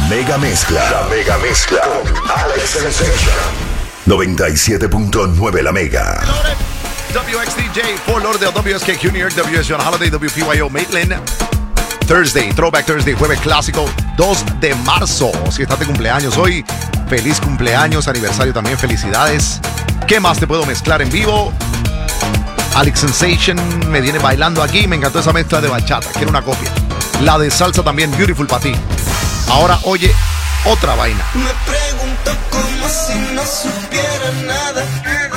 mega mezcla. La mega mezcla con Alex Sensation. 97.9 La Mega. WXDJ, Fort Lauderdale, WSKQ, New York, WS John Holiday, WPYO, Maitland. Thursday, Throwback Thursday, jueves clásico, 2 de marzo. Si estás de cumpleaños hoy, feliz cumpleaños, aniversario también, felicidades. ¿Qué más te puedo mezclar en vivo? Alex Sensation me viene bailando aquí. Me encantó esa mezcla de bachata, quiero una copia. La de salsa también, Beautiful para ti. Ahora oye otra vaina. Me pregunto como si no supiera nada,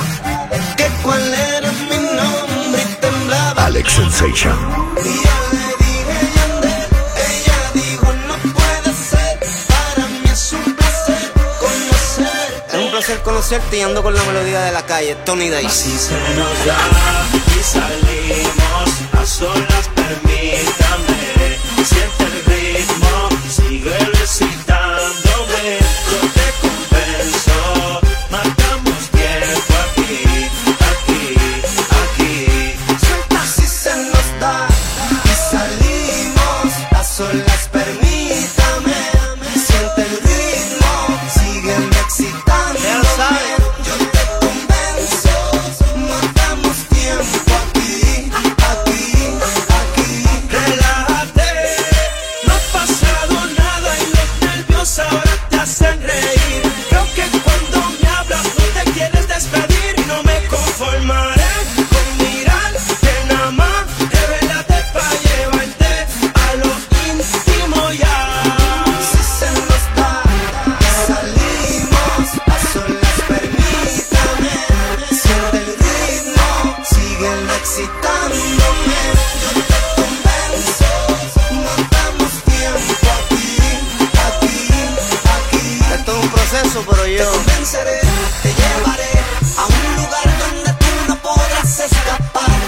que cuál era mi nombre y temblaba. Alex Sensation. Y yo le dije Yandel, ella dijo no puede ser, para mí es un placer conocer. Es un placer conocerte y ando con la melodía de la calle, Tony Day. Así se nos da y salimos a solas, permítame. Siente el ritmo, sigue recitándome. Yo te compenso, marcamos tiempo aquí, aquí, aquí. Suelta si se nos da y salimos a solas, permítame. Siente el ritmo, sígueme excitando. Ya lo sabes. Yo te convenzo, marcamos tiempo aquí, aquí, aquí. Relájate, no ha pasado nada y los nervios ahora te hacen reír. Creo que cuando me hablas no te quieres despedir y no me conformaré con mirar que nada más te velate pa' llevarte a lo íntimo ya. Si se nos da y salimos a solas, permítame. Siente el ritmo, sígueme excitándome. Yo te convenzo, matamos tiempo aquí, aquí, aquí. Esto es un proceso, pero Te yo convenceré, te llevaré a un lugar donde tú no podrás escapar,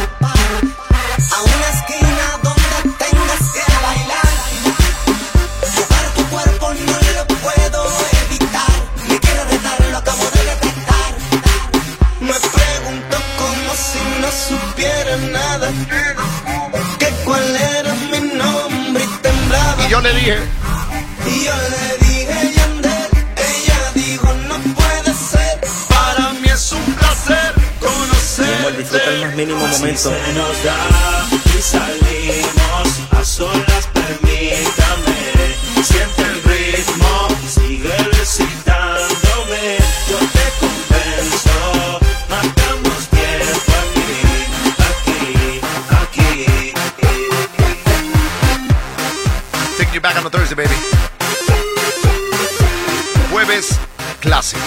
a una esquina donde tengas que bailar. Tocar tu cuerpo no lo puedo evitar, me quiero retar, lo acabo de detectar. Me pregunto como si no supiera nada, que cuál era mi nombre y temblaba. Y yo le dije, Y yo le dije Yandel, ella dijo no puede ser, para mí es un placer disfruta el conocerte. más mínimo Así momento. se nos da y salimos a solas, permítame. Siente el ritmo, sigue recitándome. Yo te convenzo, marcamos tiempo aquí, aquí, aquí. take you back on a Thursday, baby. Jueves clásico.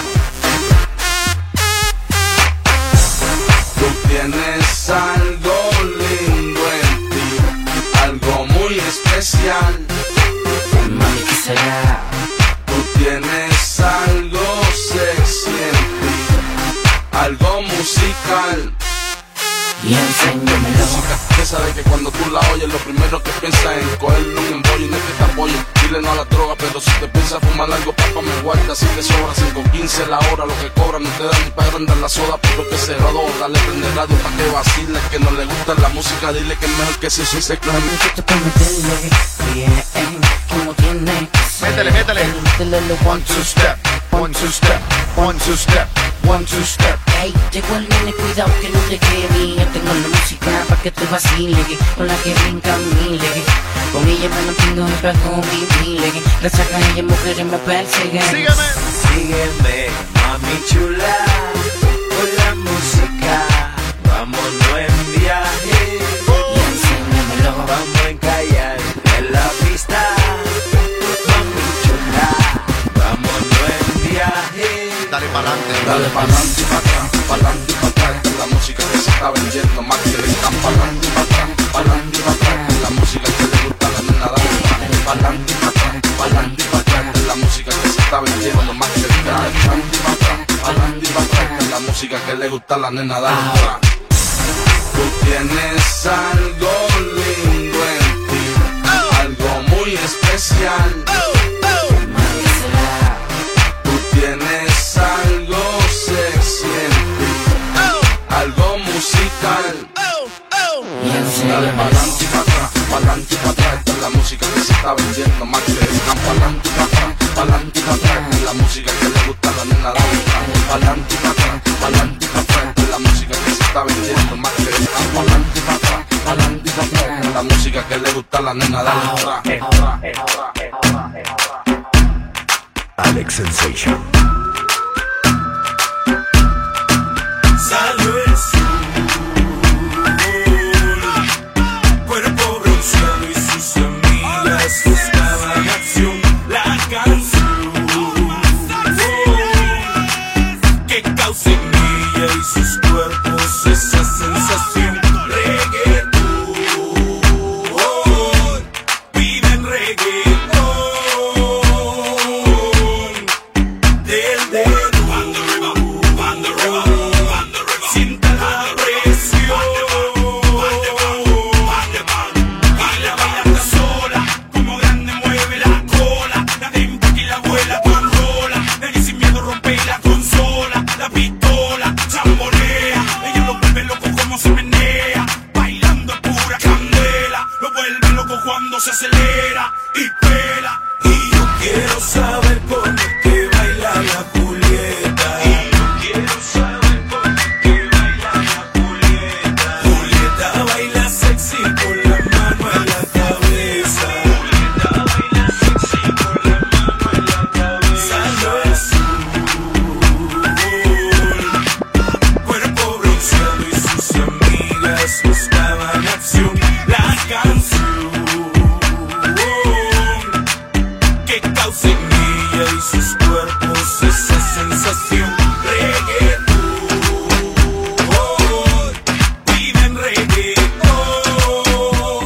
Tú tienes algo lindo en ti, algo muy especial. Mami, ¿qué será? Tú tienes algo sexy en ti, algo musical. Y enséñamelo. Música esa de que cuando tú la oyes lo primero que piensas es en cogerle un embollo y no es que te apoye. Dile no a la droga, pero si te piensas fumar algo, papá me guarda. Si te sobra 5.15 la hora, lo que cobra no te da ni para agrandar la soda, pero que se rodó. Dale prende radio pa' que vacile, que no le gusta la música, dile que es mejor que si soy seclo. Necesito que meterle bien, como tiene que ser. Métele, métele. Métele 1, 2 step, 1, 2 step, 1, 2 step, 1, 2 step. Ey, llegó el nene, cuidado que no te quede. Yo tengo la música pa' que te vacile, con la que brinca mile. Con ella me mantengo en paz con mi mile. Gracias a ella mujeres me persiguen. Sígueme. Sígueme, mami chula, con la música, vámonos en viaje. Y enséñamelo. Vamos a encallar en la pista, mami chula, vámonos en viaje. Dale pa'lante. Dale pa'lante y pa' atrás, pa'lante y pa' atrás. Esta es la música que se está vendiendo más que le dan pa'lante y pa' atrás, pa'lante y pa' atrás. Esta es la música que le gusta a la nena, dale pa'lante y pa' atrás, pa'lante y pa' atrás. Esta es la música que se está vendiendo más que le dan pa'lante y pa' atrás, pa'lante y pa' atrás. Esta es la música que le gusta a la nena, dale atrás. Tú tienes algo lindo en ti, algo muy especial. Mami, ¿qué será? Tú tienes algo sexy en ti, algo musical. Y Dale enséñamelo. pa'lante y pa' atrás, pa'lante y pa' atrás. Esta es la música que se está vendiendo más que le dan pa'lante y pa' atrás, gusta la nena, dale ahora. Alex Sensation. Salió el sol, cuerpo bronceado y sus amigas buscaban acción. La canción que causa en ella y sus cuerpos esa sensación. Reggaetón, piden reggaetón del dedo. Sienta la presión. Baila, baila sola, como grande mueve la cola. La dentro y la abuela controla. Nadie sin miedo rompe la consola. La pistola chambolea. Ella lo vuelve loco como se menea. Bailando pura candela. Lo vuelve loco cuando se acelera y pela. Y yo quiero saber cómo es que baila la Julieta. Y yo quiero saber cómo es que baila la Julieta. Julieta baila sexy con la mano en la cabeza. Julieta baila sexy con la mano en la cabeza. Salió el sol, cuerpo bronceado y sus amigas buscaban acción. La canción que causa en ella y sus cuerpos esa sensación. Reggaetón, piden reggaetón.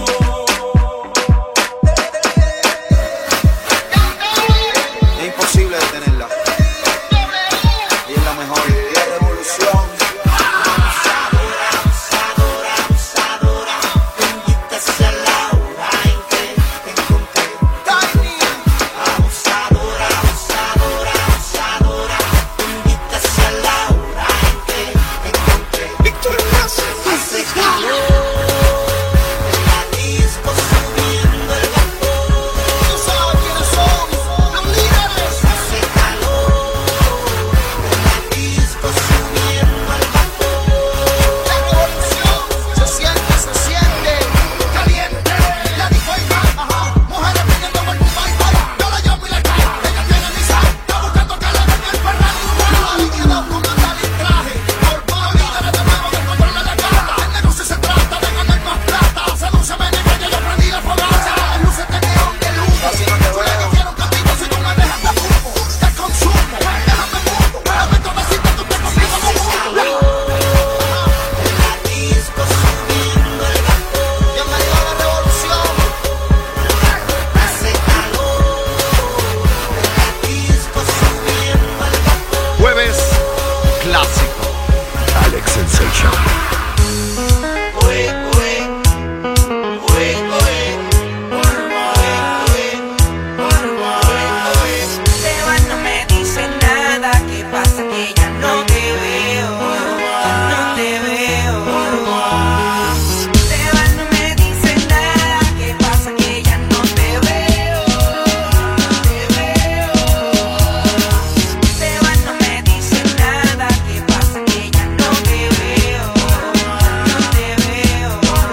Es imposible detenerla. Ella es la mejor. Y la revolución. Abusadora, abusadora, abusadora. Bendita sea la hora en que te encontré. Abusadora, abusadora, abusadora. Bendita sea la hora en que te encontré. Hace calor en la disco subiendo el vapor. Tú sabes quiénes son los líderes. Hace calor en la disco subiendo el vapor. La revolución se siente caliente. La disco hay más, mujeres pidiendo por tu baile. Yo la llamo y la cae. Ella tiene mi sal, está buscando que la den el Ferrari. Y quedó con andar en traje. Por favor, líderes de nuevo que controla la gata. El negocio se trata de ganar más plata. Sedúceme, nena, que yo prendí la fogata. Luces de neón de luz. Así no te voy a quiero un gatito si tú me dejas de fumo. Te consumo, déjame mundo. Dame todo así que tú te consigo como mundo. En la disco subiendo el vapor. Bienvenido a la revolución. Hace calor en la disco subiendo el vapor. Jueves clásico. Alex Sensation. Te vas, no me dices nada. ¿Qué pasa? Que ya no te veo. No te veo. Te vas, no me dices nada. ¿Qué pasa? Que ya no te veo. Te veo. Te vas, no me dices nada. ¿Qué pasa? Que ya no te veo. No te veo.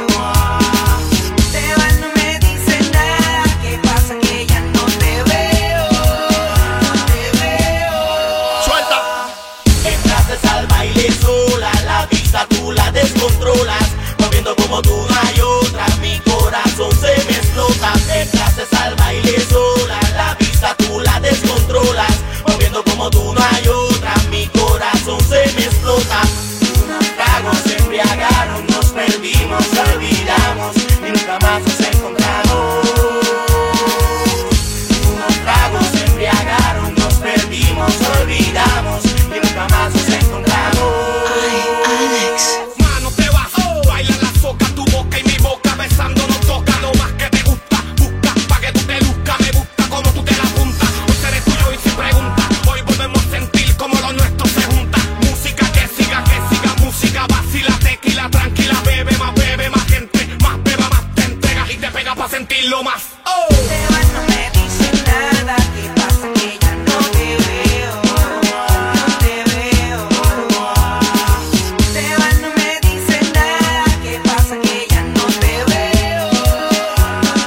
Te vas, no me dices nada. ¿Qué pasa? Que ya no te veo. Te veo. Suelta. Entraste al baile sola, la vista tú la descontrolas, moviendo como tú no hay otra, mi corazón se me explota. Entraste al baile sola, la vista tú la descontrolas, moviendo como tú no hay otra, mi corazón se me explota. Unos tragos se embriagaron, nos perdimos, olvidamos y nunca más nos encontramos. Unos tragos se embriagaron, nos perdimos, olvidamos y nunca más nos encontramos. Mano, te vas, baila la soca, tu boca y mi boca besando nos toca. Lo más que te gusta, busca pa' que tú te luzcas. Me gusta como tú te la juntas. Hoy seré tuyo y sin pregunta. Hoy volvemos a sentir como lo nuestro se junta. Música que siga, música vacila, tequila, tranquila, bebe más gente, más beba, más te entregas y te pega pa' sentirlo más. Te vas, no me dices nada. ¿Qué pasa? Que ya no te veo. No te veo. Te vas, no me dices nada. ¿Qué pasa? Que ya no te veo.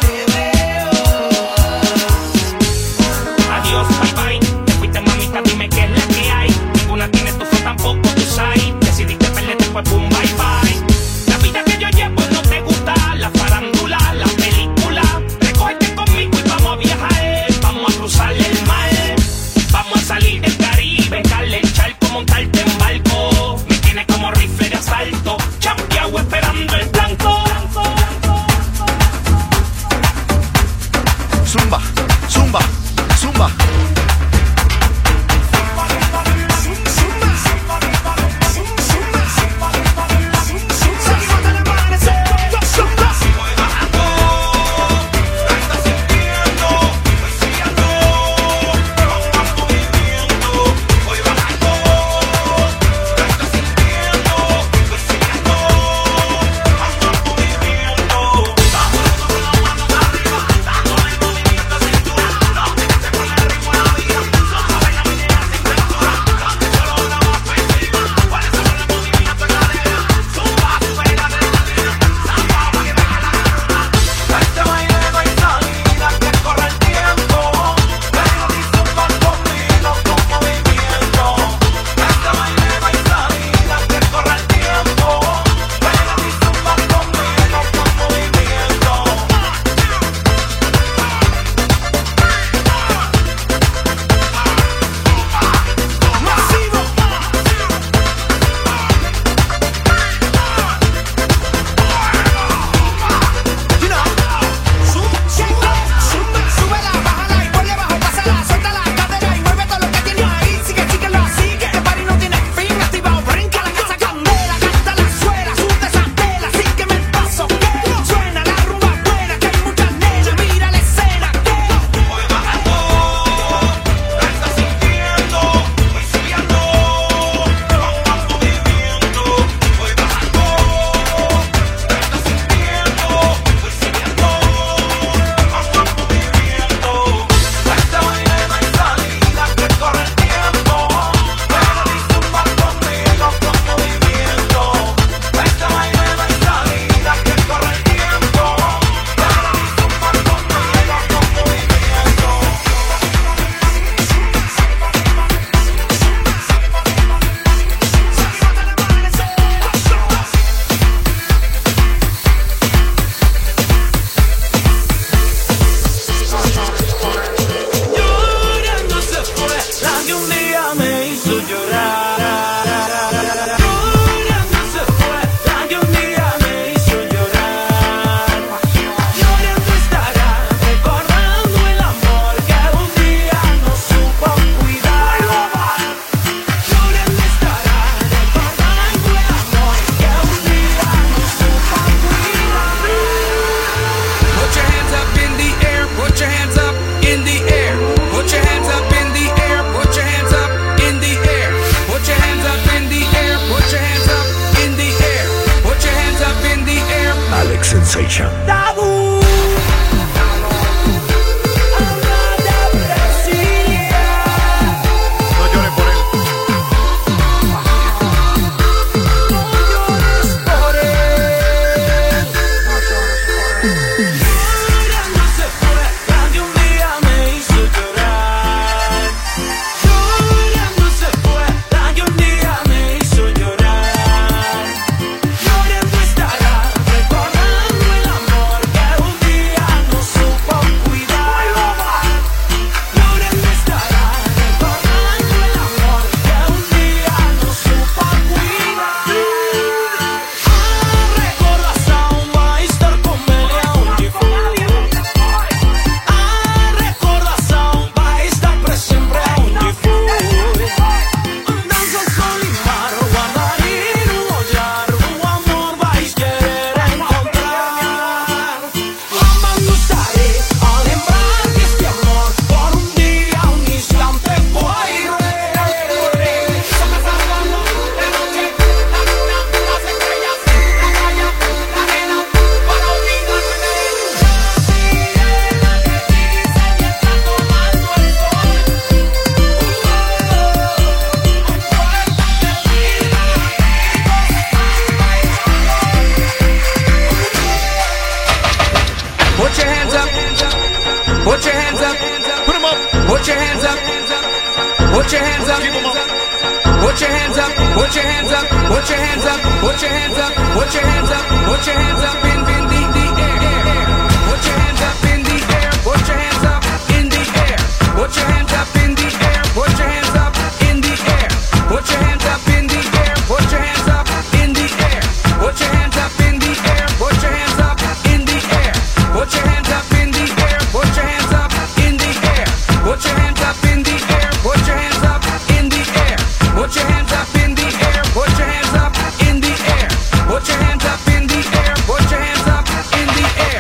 Put your hands up. Put 'em up. Put your hands up. Put your hands up. Keep 'em up. Put your hands up. Put your hands up. Put your hands up. Put your hands up. Put your hands up. Put your hands up in the air. Put your hands up in the air. Put your hands up in the air. Put your hands up in the air. Put your hands up in the air. Put your hands up in the air. Put your hands up in the air. Put your hands up in the air. Put your hands up in the air. Put your hands up in the air. Put your hands up in the air. Put your hands up in the air. Put your hands up in the air. Put your hands up in the air. Put your hands up in the air. Put your hands up in the air. Put your hands up in the air.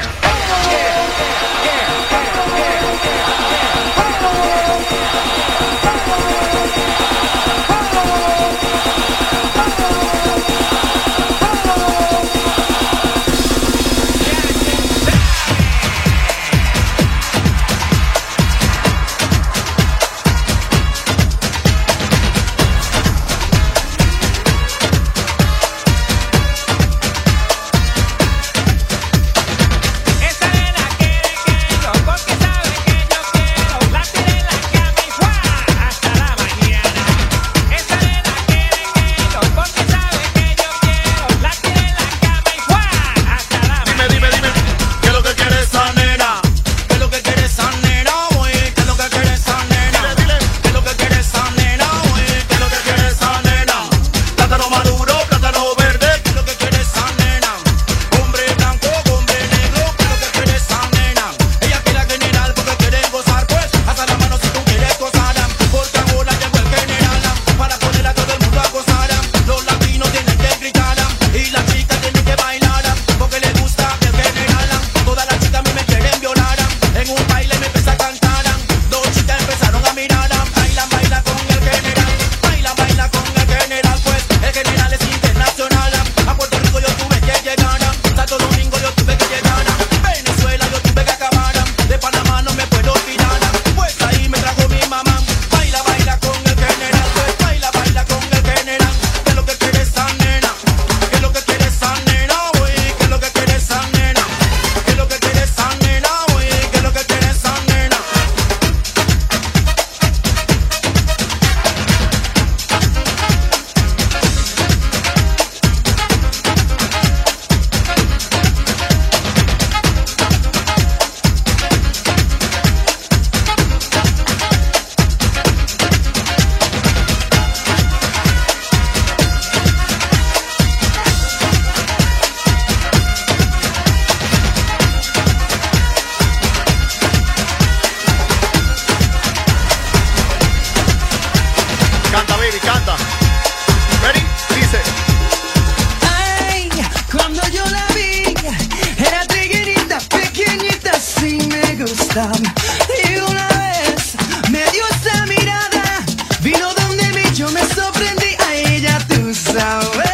Y una vez me dio esa mirada, vino donde mí, yo me sorprendí, a ella tú sabes.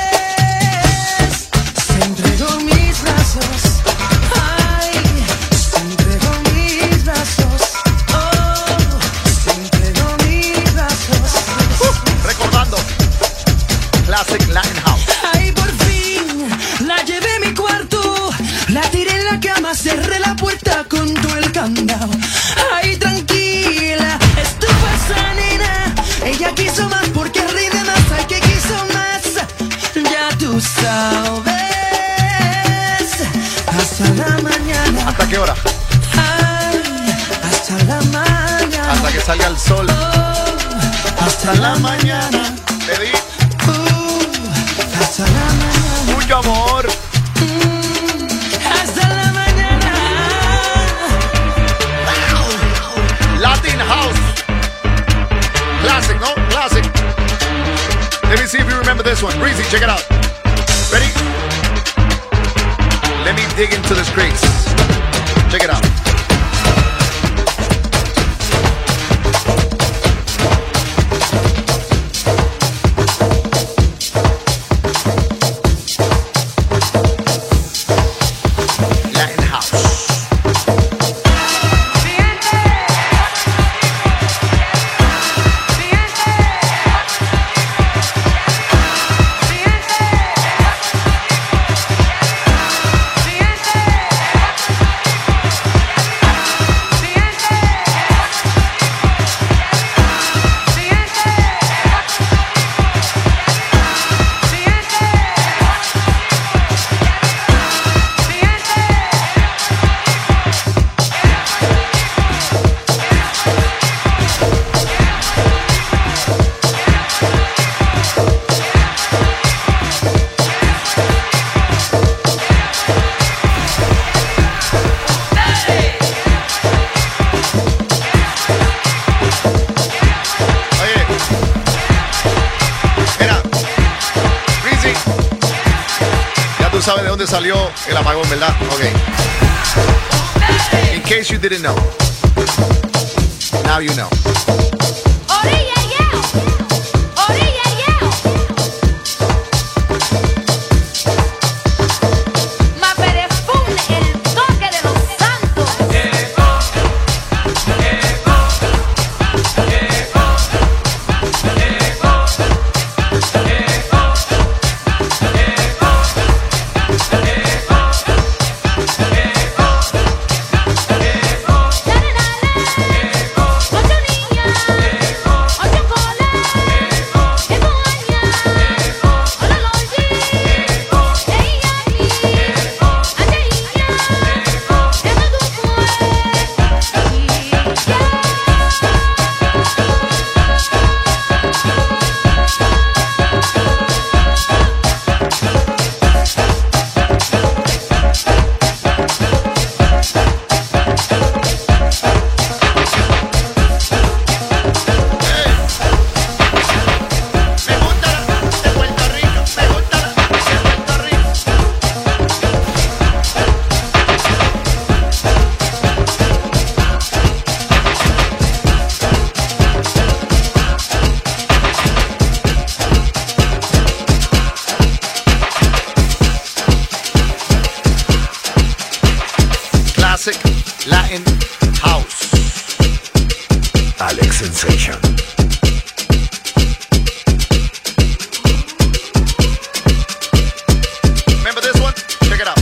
Se entregó mis brazos, ay, se entregó mis brazos, oh, se entregó mis brazos. Recordando, Classic Latin House. Ay, por fin la llevé a mi cuarto, la tiré en la cama, cerré la puerta con todo el candado. Ay, tranquila, estuvo esa nena, ella quiso más porque rinde más, ay, que quiso más, ya tú sabes. Hasta la mañana. ¿Hasta qué hora? Ay, hasta la mañana. Hasta que salga el sol. Oh, hasta la mañana. Te di Hasta la mañana. mucho amor. Hasta la mañana. Latin House. Classic, no? Classic. Let me see if you remember this one. Breezy, check it out. Ready? Let me dig into the crates. Check it out. Latin House. dónde salió el apagón, ¿verdad? Ok. In case you didn't know. Now you know. Latin House. Alex Sensation. Remember this one? Check it out.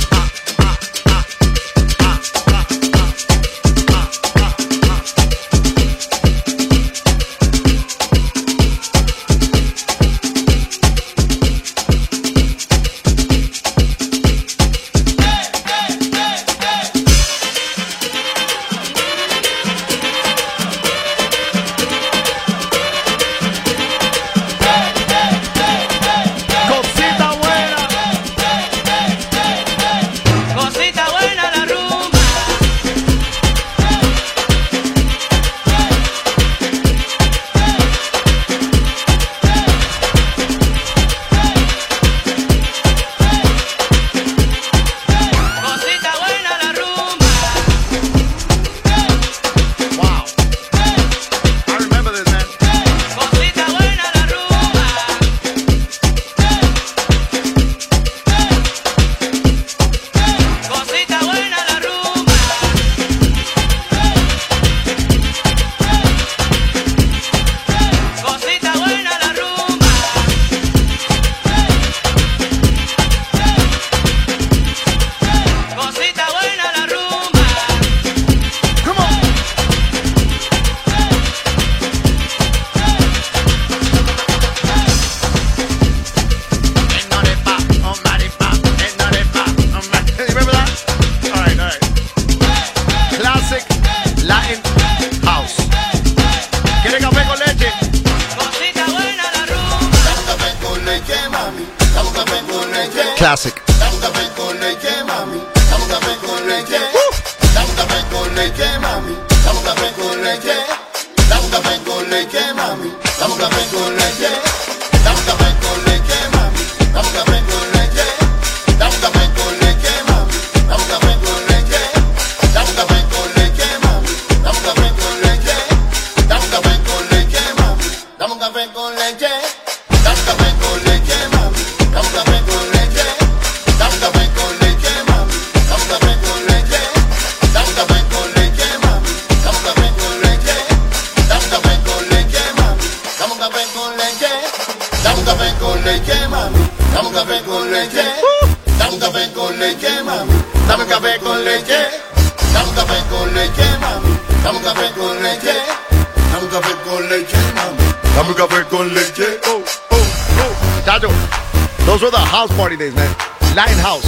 Classic. Dame un café con leche, mami. Dame un café con leche. Dame un café con leche, mami. Dame un café con leche. Dame un café con leche, mami. Dame un café con leche. Dame un café con leche, mami. Dame un café con leche. Dame un café con leche, mami. Dame un café con leche. Dame un café con leche, mami. Dame un café con leche. Dame un café con leche, mami. Dame un café con leche. Dame un café con leche, mami. Dame un café con leche. Dame un café con leche, mami. Dame un café con leche. Dame un café con leche, mami. Dame un café con leche. Dame un café con leche, mami. Dame un café con leche. Dame un café con leche, mami. Dame un café con leche. Dame un café con leche, mami. Dame un café con leche. Dame un café con leche, mami. Dame un café con leche. Dame un café con leche, mami. Dame un café con leche. Oh, oh, oh. Chacho, those were the house party days, man. Latin House.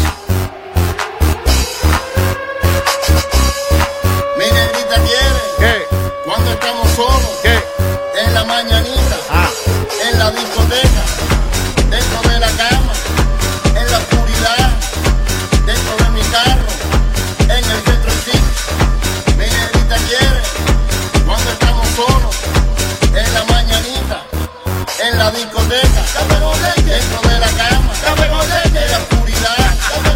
Mi negrita quiere. ¿Qué? Cuando estamos solos. ¿Qué? En la mañanita. Ah. En la discoteca. Dentro de la cama. En la oscuridad. Dentro de mi carro. En el centro sí. Mi negrita quiere. Cuando estamos solos. En la mañanita. En la discoteca. Dentro de la cama. En la oscuridad.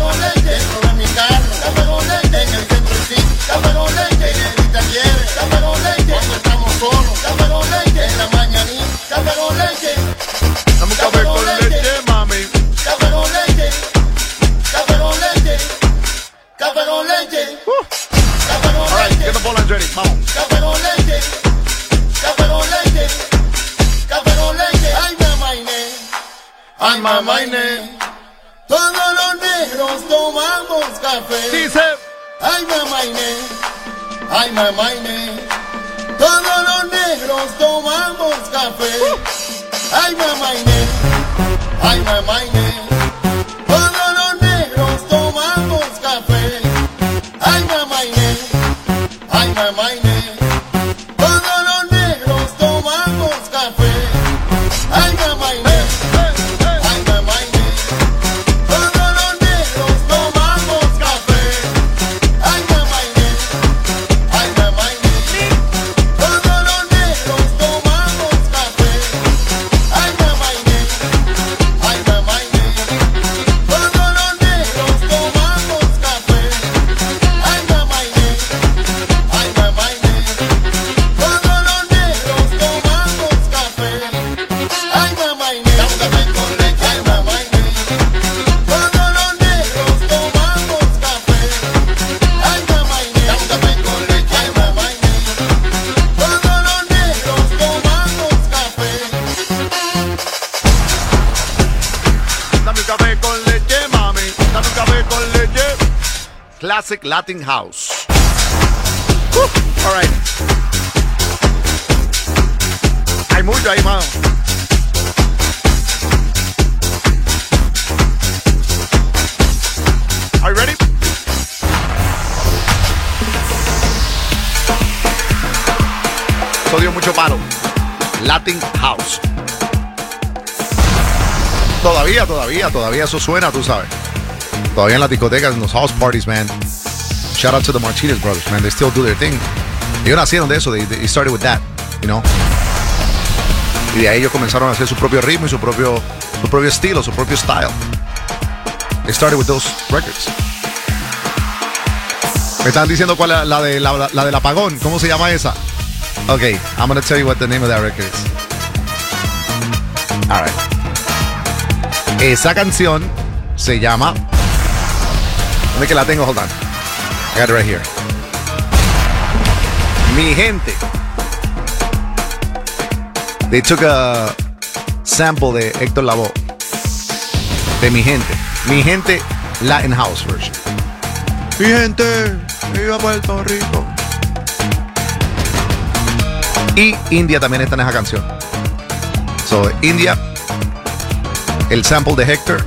Roland's ready. Vamos. Café con leche, café con leche, café con leche. Ay, mamainé, ay, mamainé. Todos los negros tomamos café. Dice. Ay, mamainé, ay, mamainé. Todos los negros tomamos café. Ay, mamainé, ay, mamainé. Todos los negros tomamos café. Ay, mamainé, ay, mamainé. Todos los negros tomamos café. Ay, mamainé, ay, mamainé. Todos los negros tomamos café. Ay, mamainé, ay, mamainé. Todos los negros tomamos café. Ay, mamainé, ay, mamainé. Todos los negros tomamos café. Ay, mamainé, ay, mamainé. Todos los negros tomamos café. Ay, mamainé. Dame café con leche, ay, mamainé. Todos los negros tomamos café. Ay, mamainé. Dame café con leche, ay, mamainé. Todos los negros tomamos café. Dame un café con leche, mami. Dame un café con leche. Classic Latin House. All right. Hay mucho ahí, mano. Are you ready? Eso dio mucho paro. Latin House. Todavía eso suena, tú sabes. Todavía en las discotecas, en los house parties, man. Shout out to the Martinez brothers, man. They still do their thing. Ellos nacieron de eso. They started with that, you know. Y de ahí ellos comenzaron a hacer su propio ritmo y su propio estilo, su propio style. They started with those records. Me están diciendo cuál es la del apagón. ¿Cómo se llama esa? Okay, I'm gonna tell you what the name of that record is. All right. Esa canción se llama. ¿Dónde que la tengo? Hold on. I got it right here. Mi gente. They took a sample de Héctor Lavoe. De Mi Gente. Mi Gente Latin House version. Mi gente, viva Puerto Rico. Y India también está en esa canción. So, India, el sample de Héctor.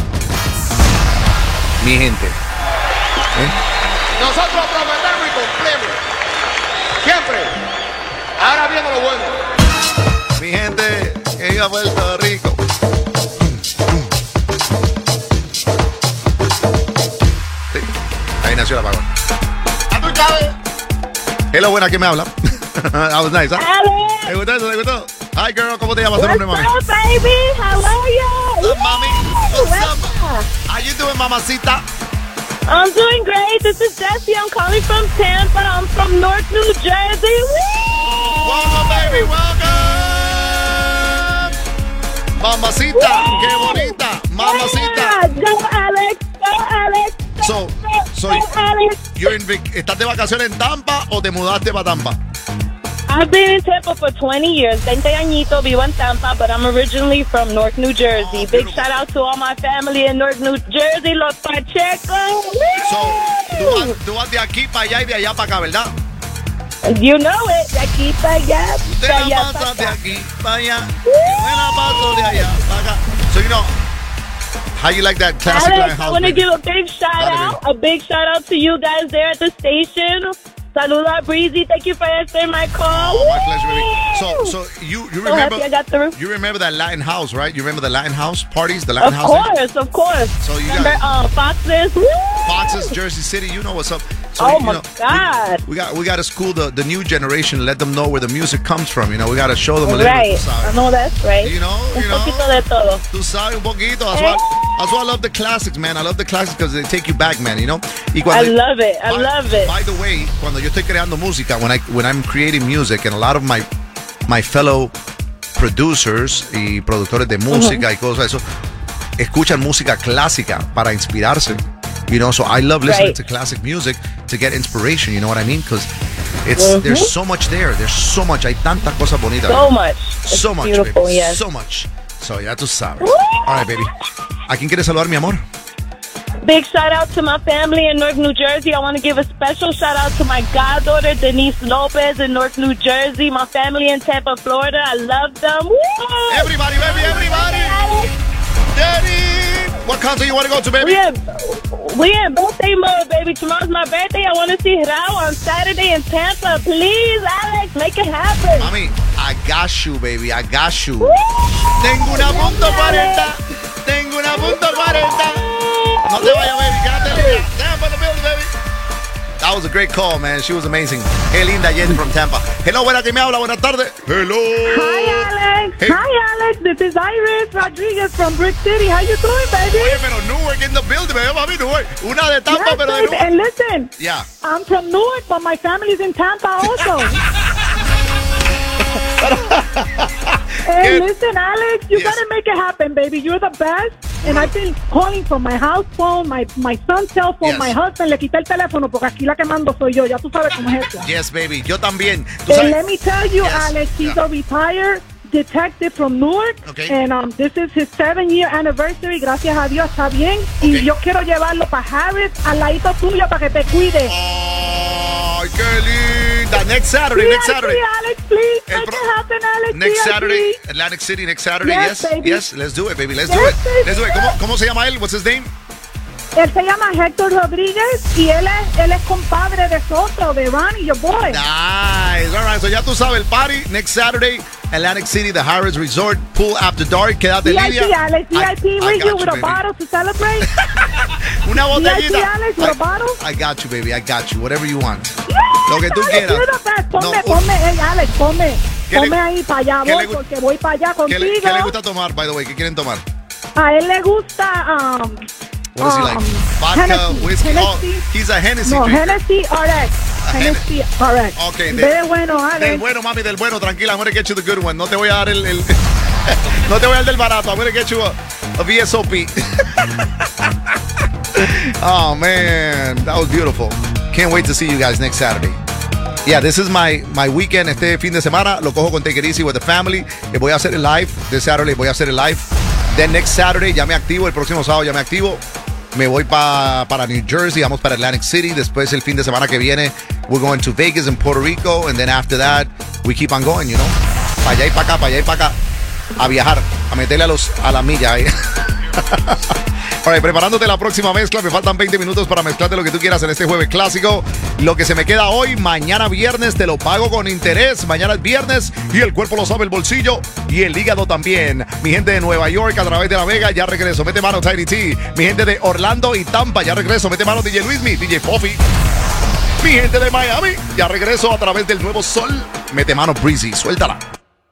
Mi gente. Nosotros prometemos y cumplimos. Siempre. Ahora viene lo bueno. Mi gente, que viva Puerto Rico. Sí, ahí nació el apagón. ¿A tú sabes? Hello, buena, ¿quién me habla? That was nice, ¿eh? Alex, ¿Te gustó eso? ¿Te gustó? Hi, girl, ¿cómo te llamas tu what's nombre, mami? up, baby? How are you? What's up, mami? What's up? What's How you doing, mamacita? I'm doing great. This is Jessie. I'm calling from Tampa. I'm from North New Jersey. Woo! Welcome, baby, welcome. Mamacita, qué bonita. Mamacita. Yeah, go, Alex. Go, Alex. So, Go, Alex. ¿estás de vacaciones en Tampa o te mudaste para Tampa? I've been in Tampa for 20 years. 20 añitos, vivo en Tampa, but I'm originally from North New Jersey. Oh, Big beautiful. shout out to all my family in North New Jersey, Los Pacheco. Woo! Tú vas de aquí para allá y de allá para acá, ¿verdad? You know it. De aquí para allá. Te de la allá para pasas de acá. aquí para allá. Me la paso de allá para acá. So, you know, how you like that classic Latin Alex, I house? want to baby? give a big shout out. A big shout out to you guys there at the station. Saluda, Breezy. Thank you for answering my call. Oh, my pleasure, baby. So you So remember happy I got through. you remember that Latin house, right? You remember the Latin house parties, the Latin Of house course. So you Remember got Foxes? Woo! Foxes, Jersey City. You know what's up. So, Oh you my know, God. We got to school the new generation. Let them know where the music comes from. You know, we got to show them a little Right. bit. tú sabes. I know that's right. You know, Un poquito de todo. Tú sabes un poquito. That's Eh. why I love the classics, man. I love the classics because they take you back, man. You know. Y I love it. I love it. By the way, cuando yo estoy creando música, when I'm creating music, and a lot of my fellow producers y productores de música y cosas de eso escuchan música clásica para inspirarse. You know, so I love listening Right. to classic music to get inspiration. You know what I mean? Because There's so much there. There's so much. Hay tantas cosas bonitas. So much. So It's much, beautiful, baby. yes. So much. So ya tú sabes. All right, baby. ¿A quién quieres saludar, mi amor? Big shout out to my family in Newark, New Jersey. I want to give a special shout out to my goddaughter, Denise Lopez, in Newark, New Jersey. My family in Tampa, Florida. I love them. Woo! Everybody, baby, everybody. Daddy. What concert you want to go to, baby? We in birthday mode, baby. Tomorrow's my birthday. I want to see Rao on Saturday in Tampa. Please, Alex, make it happen. Mami, I got you, baby. I got you. Tengo una punto 40. Tengo una punto 40. No te vayas, baby. Quédate en línea. Tampa, the building, baby. That was a great call, man. She was amazing. Hey, linda Jenny from Tampa. Hello, buena que me habla. Buenas tardes. Hello. Hi, Alex. Hey. Hi, Alex. This is Iris Rodriguez from Brick City. How you doing, baby? Oye, pero Newark in the building, baby. Mami, Newark. Una de Tampa, Yes, pero de babe. Newark. And listen, Yeah. I'm from Newark, but my family's in Tampa also. Hey, listen, Alex, you gotta make it happen, baby. You're the best. And I've been calling from my house phone, my son's cell phone, Yes. my husband. Le quité el teléfono porque aquí la que mando soy yo. Ya tú sabes cómo es eso. Yes, baby. Yo también. ¿Tú And sabes? let me tell you, Yes. Alex, he's Yeah. a retired detective from Newark. Okay. And this is his 7-year anniversary. Gracias a Dios está bien. Y Okay. yo quiero llevarlo para Harris, al ladito tuyo, para que te cuide. Ay, qué linda. Next Saturday, next Saturday. Alex, please. El Make pro- it happen, Alex. Next VIP. Saturday, Atlantic City, next Saturday. Yes, Yes, baby. yes, let's do it, baby. Let's Yes, do it. baby. Let's do it. ¿Cómo se llama él? What's his name? Él se llama Héctor Rodríguez y él es compadre de Soto, de Ronnie, your boy. Nice. All right, so ya tú sabes el party next Saturday, Atlantic City, the Harris Resort, pool after dark. Quédate en VIP, línea. Alex, VIP I with got you with a baby. bottle to celebrate. Una botellita. VIP, Alex, with a bottle. I got you, baby. I got you. Whatever you want. Lo que tú Alex, quieras. you're the best. Ponme, No, ponme, hey, Alex, ponme. ¿Qué le- Ponme ahí para allá, qué voy, le gu- porque voy para allá ¿Qué contigo. le gusta tomar, by the way? ¿Qué quieren tomar? A él le gusta What does he like? Vodka, Hennessy, whiskey. Hennessy. Oh, he's a Hennessy No, drinker. Hennessy RX. Hennessy RX. Okay, de bueno, Del Alex. bueno, mami, del bueno. Tranquila, I'm gonna get you the good one. No te voy a dar el no te voy a dar del barato. I'm gonna get you a VSOP. Oh, man. That was beautiful. Can't wait to see you guys next Saturday. Yeah, this is my weekend. Este fin de semana lo cojo con Take It Easy with the family. Voy a hacer el live. This Saturday voy a hacer el live. Then next Saturday ya me activo. El próximo sábado ya me activo. Me voy para New Jersey. Vamos para Atlantic City. Después el fin de semana que viene, we're going to Vegas and Puerto Rico. And then after that, we keep on going, you know. Para allá y para acá, para allá y para acá. A viajar. A meterle a la milla ahí. Alright, preparándote la próxima mezcla. Me faltan 20 minutos para mezclarte lo que tú quieras en este jueves clásico. Lo que se me queda hoy, mañana viernes, te lo pago con interés. Mañana es viernes y el cuerpo lo sabe, el bolsillo y el hígado también. Mi gente de Nueva York a través de La Vega, ya regreso. Mete mano, Tiny T. Mi gente de Orlando y Tampa, ya regreso. Mete mano, DJ Luismi, DJ Fofi. Mi gente de Miami, ya regreso a través del Nuevo Sol. Mete mano, Breezy. Suéltala.